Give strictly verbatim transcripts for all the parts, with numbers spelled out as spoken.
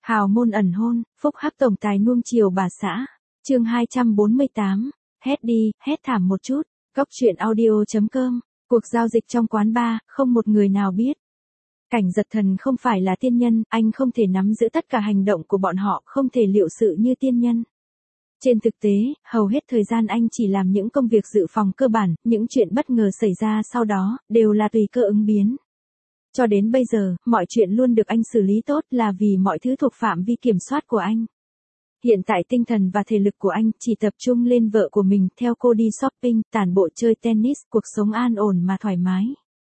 Hào môn ẩn hôn, phúc hắc tổng tài nuông chiều bà xã. Chương hai trăm bốn mươi tám. Hét đi, hét thảm một chút. Cốc truyện audio chấm com. Cuộc giao dịch trong quán bar, không một người nào biết. Cảnh Giật Thần không phải là tiên nhân, anh không thể nắm giữ tất cả hành động của bọn họ, không thể liệu sự như tiên nhân. Trên thực tế, hầu hết thời gian anh chỉ làm những công việc dự phòng cơ bản, những chuyện bất ngờ xảy ra sau đó, đều là tùy cơ ứng biến. Cho đến bây giờ, mọi chuyện luôn được anh xử lý tốt là vì mọi thứ thuộc phạm vi kiểm soát của anh. Hiện tại tinh thần và thể lực của anh chỉ tập trung lên vợ của mình, theo cô đi shopping, tản bộ chơi tennis, cuộc sống an ổn mà thoải mái.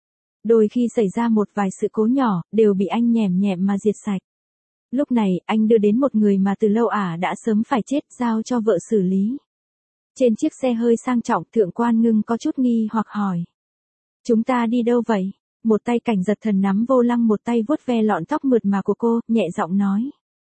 Đôi khi xảy ra một vài sự cố nhỏ, đều bị anh nhẻm nhẹm mà diệt sạch. Lúc này, anh đưa đến một người mà từ lâu ả đã sớm phải chết, giao cho vợ xử lý. Trên chiếc xe hơi sang trọng, Thượng Quan Ngưng có chút nghi hoặc hỏi. Chúng ta đi đâu vậy? Một tay Cảnh Giật Thần nắm vô lăng, một tay vuốt ve lọn tóc mượt mà của cô, nhẹ giọng nói.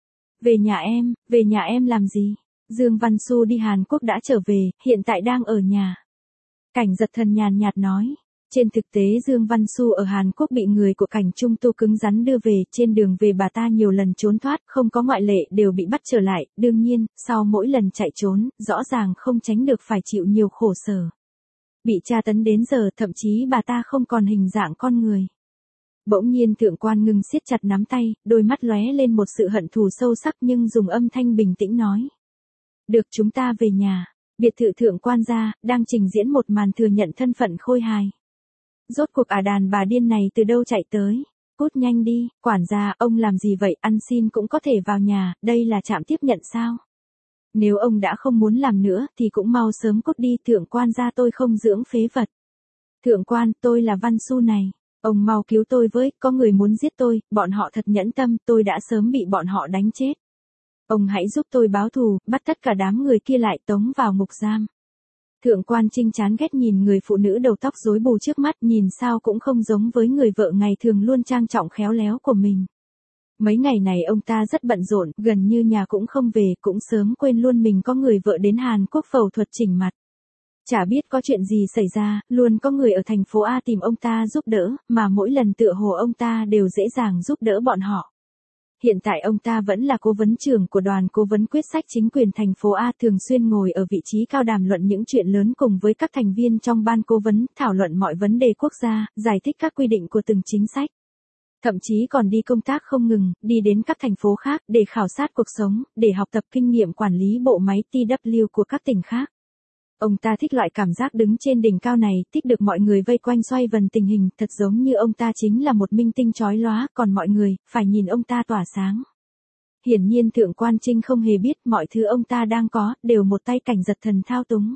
Về nhà em. Về nhà em làm gì? Dương Văn Xu đi Hàn Quốc đã trở về, hiện tại đang ở nhà. Cảnh Giật Thần nhàn nhạt nói. Trên thực tế Dương Văn Xu ở Hàn Quốc bị người của Cảnh Trung Tu cứng rắn đưa về, trên đường về bà ta nhiều lần trốn thoát, không có ngoại lệ đều bị bắt trở lại, đương nhiên, sau mỗi lần chạy trốn, rõ ràng không tránh được phải chịu nhiều khổ sở. Bị tra tấn đến giờ, thậm chí bà ta không còn hình dạng con người. Bỗng nhiên Thượng Quan Ngưng siết chặt nắm tay, đôi mắt lóe lên một sự hận thù sâu sắc nhưng dùng âm thanh bình tĩnh nói. Được, chúng ta về nhà. Biệt thự Thượng Quan gia, đang trình diễn một màn thừa nhận thân phận khôi hài. Rốt cuộc ả đàn bà điên này từ đâu chạy tới? Cút nhanh đi, quản gia, ông làm gì vậy, ăn xin cũng có thể vào nhà, đây là trạm tiếp nhận sao? Nếu ông đã không muốn làm nữa, thì cũng mau sớm cút đi, Thượng Quan gia, tôi không dưỡng phế vật. Thượng Quan, tôi là Văn Xu này, ông mau cứu tôi với, có người muốn giết tôi, bọn họ thật nhẫn tâm, tôi đã sớm bị bọn họ đánh chết. Ông hãy giúp tôi báo thù, bắt tất cả đám người kia lại tống vào ngục giam. Thượng Quan Trinh chán ghét nhìn người phụ nữ đầu tóc rối bù trước mắt, nhìn sao cũng không giống với người vợ ngày thường luôn trang trọng khéo léo của mình. Mấy ngày này ông ta rất bận rộn, gần như nhà cũng không về, cũng sớm quên luôn mình có người vợ đến Hàn Quốc phẫu thuật chỉnh mặt. Chả biết có chuyện gì xảy ra, luôn có người ở thành phố A tìm ông ta giúp đỡ, mà mỗi lần tựa hồ ông ta đều dễ dàng giúp đỡ bọn họ. Hiện tại ông ta vẫn là cố vấn trưởng của đoàn cố vấn quyết sách chính quyền thành phố A, thường xuyên ngồi ở vị trí cao đàm luận những chuyện lớn cùng với các thành viên trong ban cố vấn, thảo luận mọi vấn đề quốc gia, giải thích các quy định của từng chính sách. Thậm chí còn đi công tác không ngừng, đi đến các thành phố khác để khảo sát cuộc sống, để học tập kinh nghiệm quản lý bộ máy T W của các tỉnh khác. Ông ta thích loại cảm giác đứng trên đỉnh cao này, thích được mọi người vây quanh xoay vần tình hình, thật giống như ông ta chính là một minh tinh chói lóa, còn mọi người, phải nhìn ông ta tỏa sáng. Hiển nhiên Thượng Quan Trinh không hề biết mọi thứ ông ta đang có, đều một tay Cảnh Giật Thần thao túng.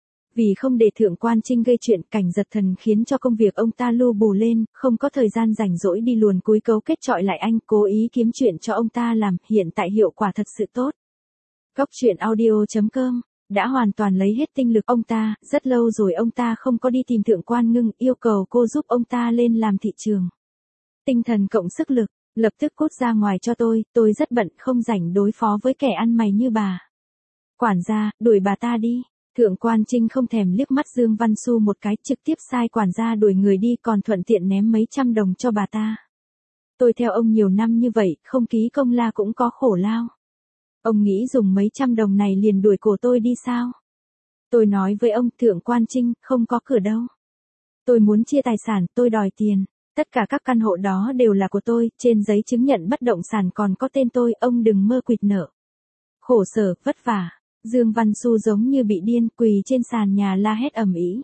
Vì không để Thượng Quan Trinh gây chuyện, Cảnh Giật Thần khiến cho công việc ông ta lu bù lên, không có thời gian rảnh rỗi đi luồn cúi cấu kết chọi lại anh, cố ý kiếm chuyện cho ông ta làm, hiện tại hiệu quả thật sự tốt. Cốc truyện audio chấm com đã hoàn toàn lấy hết tinh lực ông ta, rất lâu rồi ông ta không có đi tìm Thượng Quan Ngưng, yêu cầu cô giúp ông ta lên làm thị trường. Tinh thần cộng sức lực, lập tức cút ra ngoài cho tôi, tôi rất bận, không rảnh đối phó với kẻ ăn mày như bà. Quản gia, đuổi bà ta đi. Thượng Quan Trinh không thèm liếc mắt Dương Văn Xu một cái, trực tiếp sai quản gia đuổi người đi, còn thuận tiện ném mấy trăm đồng cho bà ta. Tôi theo ông nhiều năm như vậy, không ký công la cũng có khổ lao. Ông nghĩ dùng mấy trăm đồng này liền đuổi cổ tôi đi sao? Tôi nói với ông, Thượng Quan Trinh, không có cửa đâu. Tôi muốn chia tài sản, tôi đòi tiền. Tất cả các căn hộ đó đều là của tôi, trên giấy chứng nhận bất động sản còn có tên tôi, ông đừng mơ quỵt nợ. Khổ sở, vất vả. Dương Văn Xu giống như bị điên, quỳ trên sàn nhà la hét ầm ĩ.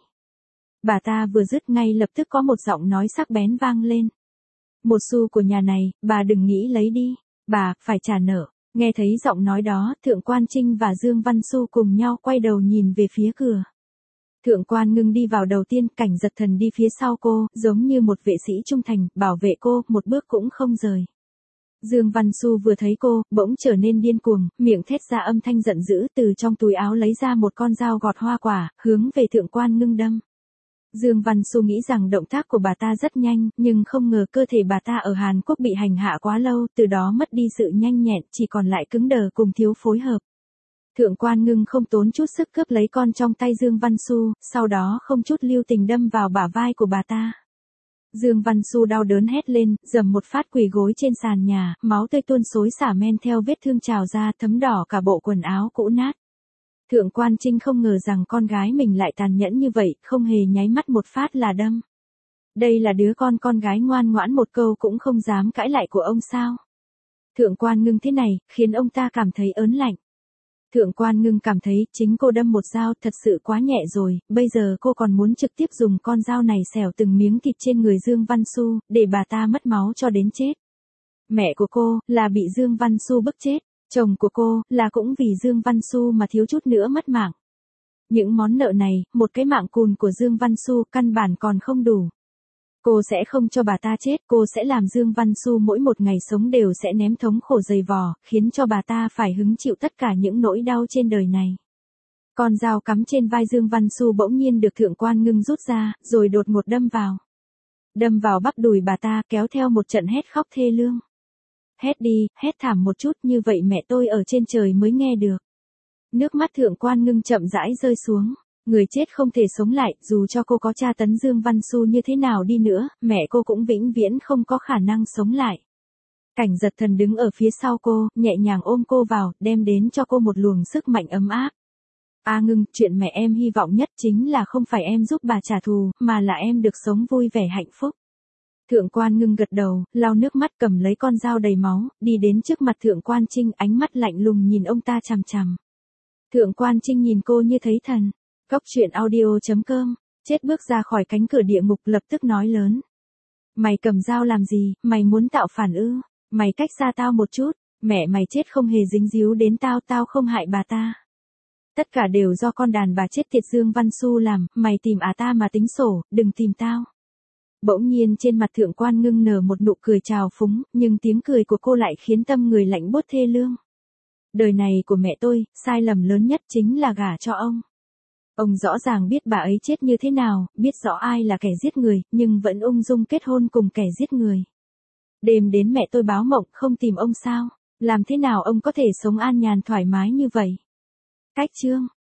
Bà ta vừa dứt, ngay lập tức có một giọng nói sắc bén vang lên. Một xu của nhà này, bà đừng nghĩ lấy đi. Bà, phải trả nợ. Nghe thấy giọng nói đó, Thượng Quan Trinh và Dương Văn Xu cùng nhau quay đầu nhìn về phía cửa. Thượng Quan Ngưng đi vào đầu tiên, Cảnh Giật Thần đi phía sau cô, giống như một vệ sĩ trung thành, bảo vệ cô, một bước cũng không rời. Dương Văn Xu vừa thấy cô, bỗng trở nên điên cuồng, miệng thét ra âm thanh giận dữ, từ trong túi áo lấy ra một con dao gọt hoa quả, hướng về Thượng Quan Ngưng đâm. Dương Văn Xu nghĩ rằng động tác của bà ta rất nhanh, nhưng không ngờ cơ thể bà ta ở Hàn Quốc bị hành hạ quá lâu, từ đó mất đi sự nhanh nhẹn, chỉ còn lại cứng đờ cùng thiếu phối hợp. Thượng Quan Ngưng không tốn chút sức cướp lấy con trong tay Dương Văn Xu, sau đó không chút lưu tình đâm vào bả vai của bà ta. Dương Văn Xu đau đớn hét lên, giầm một phát quỳ gối trên sàn nhà, máu tươi tuôn xối xả men theo vết thương trào ra, thấm đỏ cả bộ quần áo cũ nát. Thượng quan Trinh không ngờ rằng con gái mình lại tàn nhẫn như vậy, không hề nháy mắt một phát là đâm. Đây là đứa con con gái ngoan ngoãn một câu cũng không dám cãi lại của ông sao. Thượng quan Ngưng thế này, khiến ông ta cảm thấy ớn lạnh. Thượng quan Ngưng cảm thấy chính cô đâm một dao thật sự quá nhẹ rồi, bây giờ cô còn muốn trực tiếp dùng con dao này xẻo từng miếng thịt trên người Dương Văn Xu, để bà ta mất máu cho đến chết. Mẹ của cô, là bị Dương Văn Xu bức chết, chồng của cô, là cũng vì Dương Văn Xu mà thiếu chút nữa mất mạng. Những món nợ này, một cái mạng cùn của Dương Văn Xu căn bản còn không đủ. Cô sẽ không cho bà ta chết, cô sẽ làm Dương Văn Xu mỗi một ngày sống đều sẽ ném thống khổ dày vò, khiến cho bà ta phải hứng chịu tất cả những nỗi đau trên đời này. Con dao cắm trên vai Dương Văn Xu bỗng nhiên được Thượng quan Ngưng rút ra, rồi đột ngột đâm vào. Đâm vào bắp đùi bà ta, kéo theo một trận hét khóc thê lương. Hét đi, hét thảm một chút, như vậy mẹ tôi ở trên trời mới nghe được. Nước mắt Thượng quan Ngưng chậm rãi rơi xuống. Người chết không thể sống lại, dù cho cô có tra tấn Dương Văn Xu như thế nào đi nữa, mẹ cô cũng vĩnh viễn không có khả năng sống lại. Cảnh Giật Thần đứng ở phía sau cô, nhẹ nhàng ôm cô vào, đem đến cho cô một luồng sức mạnh ấm áp. A Ngưng, chuyện mẹ em hy vọng nhất chính là không phải em giúp bà trả thù, mà là em được sống vui vẻ hạnh phúc. Thượng quan Ngưng gật đầu, lau nước mắt cầm lấy con dao đầy máu, đi đến trước mặt Thượng quan Trinh, ánh mắt lạnh lùng nhìn ông ta chằm chằm. Thượng quan Trinh nhìn cô như thấy thần. Góc truyện audio chấm com, chết bước ra khỏi cánh cửa địa ngục lập tức nói lớn. Mày cầm dao làm gì, mày muốn tạo phản ư, mày cách xa tao một chút, mẹ mày chết không hề dính díu đến tao, tao không hại bà ta. Tất cả đều do con đàn bà chết tiệt Dương Văn Xu làm, mày tìm à ta mà tính sổ, đừng tìm tao. Bỗng nhiên trên mặt Thượng quan Ngưng nở một nụ cười trào phúng, nhưng tiếng cười của cô lại khiến tâm người lạnh buốt thê lương. Đời này của mẹ tôi, sai lầm lớn nhất chính là gả cho ông. Ông rõ ràng biết bà ấy chết như thế nào, biết rõ ai là kẻ giết người, nhưng vẫn ung dung kết hôn cùng kẻ giết người. Đêm đến mẹ tôi báo mộng, không tìm ông sao? Làm thế nào ông có thể sống an nhàn thoải mái như vậy? Cách chương